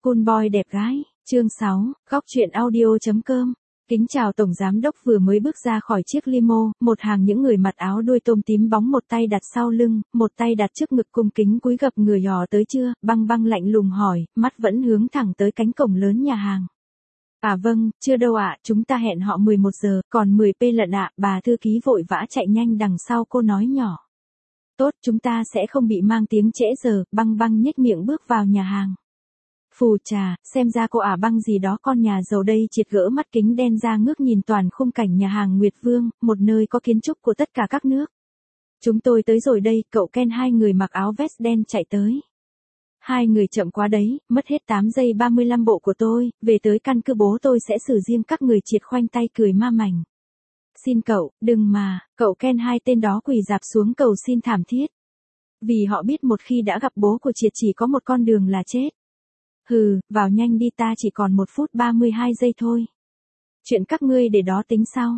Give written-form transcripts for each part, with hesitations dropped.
Cool boy đẹp gái, chương 6, góc truyện audio.com. Kính chào Tổng Giám Đốc. Vừa mới bước ra khỏi chiếc limo, một hàng những người mặc áo đuôi tôm tím bóng, một tay đặt sau lưng, một tay đặt trước ngực, cung kính cúi gập người dò tới chưa. Băng Băng lạnh lùng hỏi, mắt vẫn hướng thẳng tới cánh cổng lớn nhà hàng. À vâng, chưa đâu ạ, chúng ta hẹn họ 11 giờ, còn 10p lận ạ. Bà thư ký vội vã chạy nhanh đằng sau cô nói nhỏ. Tốt, chúng ta sẽ không bị mang tiếng trễ giờ. Băng Băng nhếch miệng bước vào nhà hàng. Phù trà, xem ra cô ả Băng gì đó con nhà giàu đây. Triệt gỡ mắt kính đen ra ngước nhìn toàn khung cảnh nhà hàng Nguyệt Vương, một nơi có kiến trúc của tất cả các nước. Chúng tôi tới rồi đây. Cậu Ken, hai người mặc áo vest đen chạy tới. Hai người chậm quá đấy, mất hết 8 giây 35 bộ của tôi, về tới căn cứ bố tôi sẽ xử riêng các người. Triệt khoanh tay cười ma mảnh. Xin cậu, đừng mà. Cậu Ken, hai tên đó quỳ rạp xuống cầu xin thảm thiết. Vì họ biết một khi đã gặp bố của Triệt chỉ có một con đường là chết. Hừ, vào nhanh đi, ta chỉ còn 1 phút 32 giây thôi. Chuyện các ngươi để đó tính sau.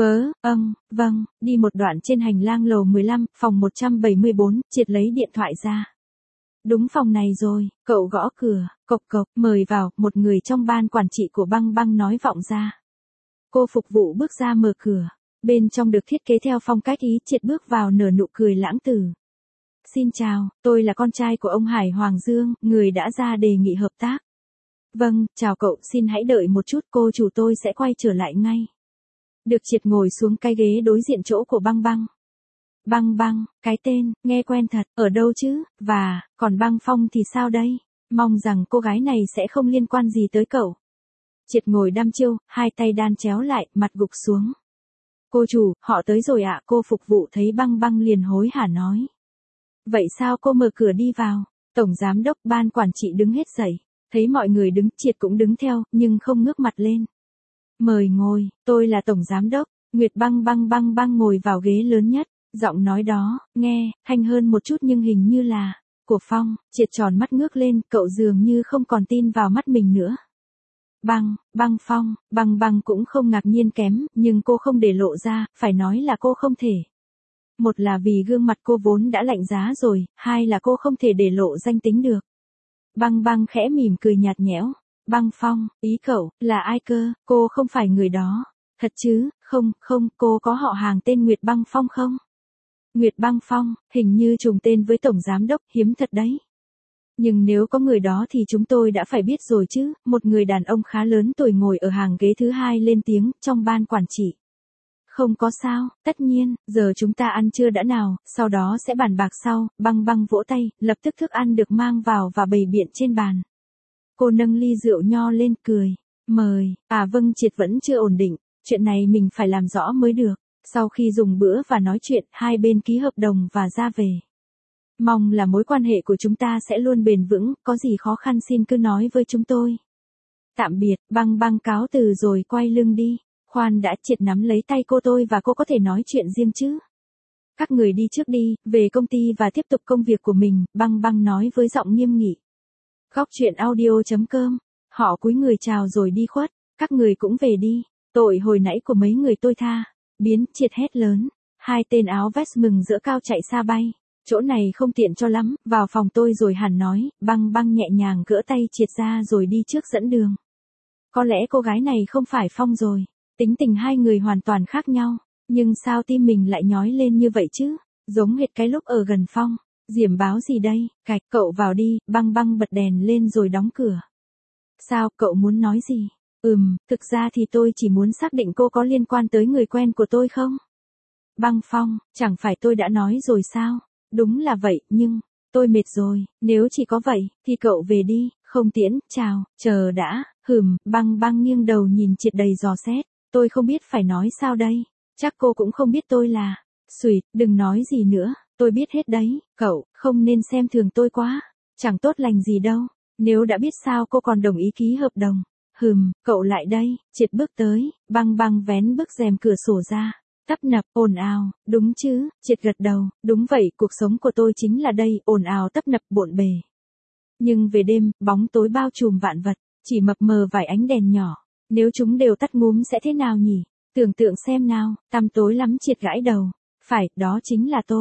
Vâng, đi một đoạn trên hành lang lầu 15, phòng 174, Triệt lấy điện thoại ra. Đúng phòng này rồi, cậu gõ cửa, cộc cộc, mời vào, một người trong ban quản trị của Băng Băng nói vọng ra. Cô phục vụ bước ra mở cửa, bên trong được thiết kế theo phong cách Ý. Triệt bước vào nở nụ cười lãng tử. Xin chào, tôi là con trai của ông Hải Hoàng Dương, người đã ra đề nghị hợp tác. Vâng, chào cậu, xin hãy đợi một chút, cô chủ tôi sẽ quay trở lại ngay. Được. Triệt ngồi xuống cái ghế đối diện chỗ của Băng Băng. Băng Băng, cái tên, nghe quen thật, ở đâu chứ, và, còn Băng Phong thì sao đây? Mong rằng cô gái này sẽ không liên quan gì tới cậu. Triệt ngồi đăm chiêu, hai tay đan chéo lại, mặt gục xuống. Cô chủ, họ tới rồi ạ. Cô phục vụ thấy Băng Băng liền hối hả nói. Vậy sao? Cô mở cửa đi vào. Tổng giám đốc, ban quản trị đứng hết dậy. Thấy mọi người đứng, Triệt cũng đứng theo, nhưng không ngước mặt lên. Mời ngồi, tôi là tổng giám đốc. Nguyệt Băng Băng ngồi vào ghế lớn nhất. Giọng nói đó, nghe, thanh hơn một chút nhưng hình như là của Phong. Triệt tròn mắt ngước lên, cậu dường như không còn tin vào mắt mình nữa. Băng Phong, Băng cũng không ngạc nhiên kém, nhưng cô không để lộ ra, phải nói là cô không thể. Một là vì gương mặt cô vốn đã lạnh giá rồi, hai là cô không thể để lộ danh tính được. Băng khẽ mỉm cười nhạt nhẽo. Băng Phong, ý cậu, là ai cơ? Cô không phải người đó. Thật chứ? Không, cô có họ hàng tên Nguyệt Băng Phong không? Nguyệt Băng Phong, hình như trùng tên với tổng giám đốc, hiếm thật đấy. Nhưng nếu có người đó thì chúng tôi đã phải biết rồi chứ. Một người đàn ông khá lớn tuổi ngồi ở hàng ghế thứ hai lên tiếng, trong ban quản trị. Không có sao, tất nhiên, giờ chúng ta ăn trưa đã nào, sau đó sẽ bàn bạc sau. Băng vỗ tay, lập tức thức ăn được mang vào và bày biện trên bàn. Cô nâng ly rượu nho lên cười. Mời, à vâng. Triệt vẫn chưa ổn định, chuyện này mình phải làm rõ mới được. Sau khi dùng bữa và nói chuyện, hai bên ký hợp đồng và ra về. Mong là mối quan hệ của chúng ta sẽ luôn bền vững, có gì khó khăn xin cứ nói với chúng tôi. Tạm biệt. Băng cáo từ rồi quay lưng đi. Khoan đã. Triệt nắm lấy tay tôi và cô có thể nói chuyện riêng chứ. Các người đi trước đi, về công ty và tiếp tục công việc của mình. Băng nói với giọng nghiêm nghị. Góc truyện audio.com. Họ cúi người chào rồi đi khuất. Các người cũng về đi. Tội hồi nãy của mấy người tôi tha. Biến. Triệt hét lớn. Hai tên áo vest mừng rỡ cao chạy xa bay. Chỗ này không tiện cho lắm, vào phòng tôi rồi hẳn nói. Băng nhẹ nhàng gỡ tay Triệt ra rồi đi trước dẫn đường. Có lẽ cô gái này không phải Phong rồi. Tính tình hai người hoàn toàn khác nhau. Nhưng sao tim mình lại nhói lên như vậy chứ? Giống hệt cái lúc ở gần Phong. Diểm báo gì đây? Cạch, cậu vào đi. Băng bật đèn lên rồi đóng cửa. Sao, cậu muốn nói gì? Thực ra thì tôi chỉ muốn xác định cô có liên quan tới người quen của tôi không? Băng Phong, chẳng phải tôi đã nói rồi sao? Đúng là vậy, nhưng, tôi mệt rồi, nếu chỉ có vậy, thì cậu về đi, không tiễn, chào, chờ đã. Băng nghiêng đầu nhìn Triệt đầy dò xét. Tôi không biết phải nói sao đây. Chắc cô cũng không biết tôi là. Xùi, đừng nói gì nữa, tôi biết hết đấy. Cậu, không nên xem thường tôi quá. Chẳng tốt lành gì đâu. Nếu đã biết sao cô còn đồng ý ký hợp đồng. Cậu lại đây. Triệt bước tới, Băng vén bức rèm cửa sổ ra. Tấp nập, ồn ào, đúng chứ? Triệt gật đầu, đúng vậy, cuộc sống của tôi chính là đây, ồn ào tấp nập bộn bề. Nhưng về đêm, bóng tối bao trùm vạn vật, chỉ mập mờ vài ánh đèn nhỏ. Nếu chúng đều tắt ngúm sẽ thế nào nhỉ? Tưởng tượng xem nào, tăm tối lắm. Triệt gãi đầu. Phải, đó chính là tôi.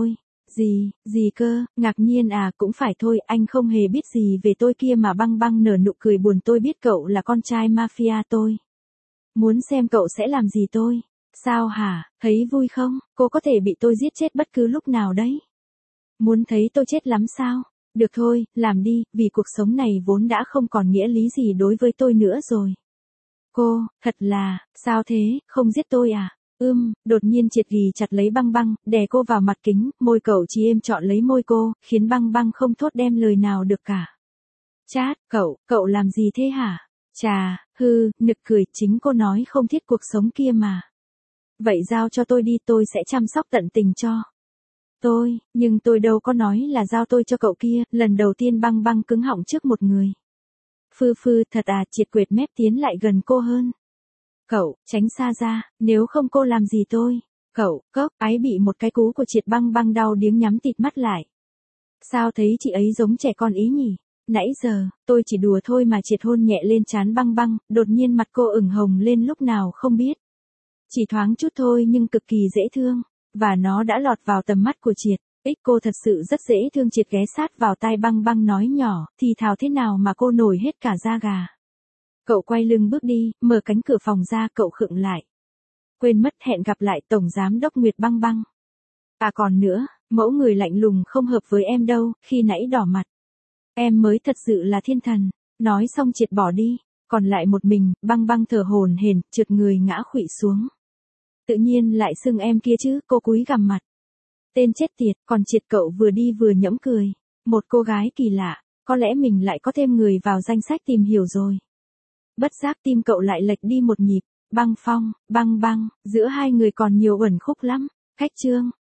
Gì cơ, ngạc nhiên à, cũng phải thôi, anh không hề biết gì về tôi kia mà. Băng băng nở nụ cười buồn, tôi biết cậu là con trai mafia tôi. Muốn xem cậu sẽ làm gì tôi. Sao hả, thấy vui không, cô có thể bị tôi giết chết bất cứ lúc nào đấy. Muốn thấy tôi chết lắm sao? Được thôi, làm đi, vì cuộc sống này vốn đã không còn nghĩa lý gì đối với tôi nữa rồi. Cô, thật là, sao thế, không giết tôi à? Đột nhiên Triệt ghì chặt lấy băng băng, đè cô vào mặt kính, môi cậu chỉ êm trọn lấy môi cô, khiến băng băng không thốt đem lời nào được cả. Chát, cậu làm gì thế hả? Chà, nực cười, chính cô nói không thiết cuộc sống kia mà. Vậy giao cho tôi đi, tôi sẽ chăm sóc tận tình cho. Nhưng tôi đâu có nói là giao tôi cho cậu kia. Lần đầu tiên băng băng cứng họng trước một người. Thật à, Triệt quệt mép tiến lại gần cô hơn. Cậu, tránh xa ra, nếu không cô làm gì tôi. Cậu, ái bị một cái cú của Triệt. Băng băng đau điếng nhắm tịt mắt lại. Sao thấy chị ấy giống trẻ con ý nhỉ? Nãy giờ, tôi chỉ đùa thôi mà. Triệt hôn nhẹ lên trán băng băng, đột nhiên mặt cô ửng hồng lên lúc nào không biết. Chỉ thoáng chút thôi nhưng cực kỳ dễ thương. Và nó đã lọt vào tầm mắt của Triệt. Cô thật sự rất dễ thương. Triệt ghé sát vào tai băng băng nói nhỏ, thì thào thế nào mà cô nổi hết cả da gà. Cậu quay lưng bước đi, mở cánh cửa phòng ra, cậu khựng lại. Quên mất hẹn gặp lại Tổng Giám đốc Nguyệt băng băng. À còn nữa, mẫu người lạnh lùng không hợp với em đâu, khi nãy đỏ mặt. Em mới thật sự là thiên thần. Nói xong Triệt bỏ đi, còn lại một mình, băng băng thở hổn hển, trượt người ngã khuỵu xuống. Tự nhiên lại xưng em kia chứ, cô cúi gằm mặt. Tên chết tiệt, còn Triệt cậu vừa đi vừa nhẫm cười. Một cô gái kỳ lạ, có lẽ mình lại có thêm người vào danh sách tìm hiểu rồi. Bất giác tim cậu lại lệch đi một nhịp. Băng Phong, băng băng, giữa hai người còn nhiều uẩn khúc lắm. Khách chương.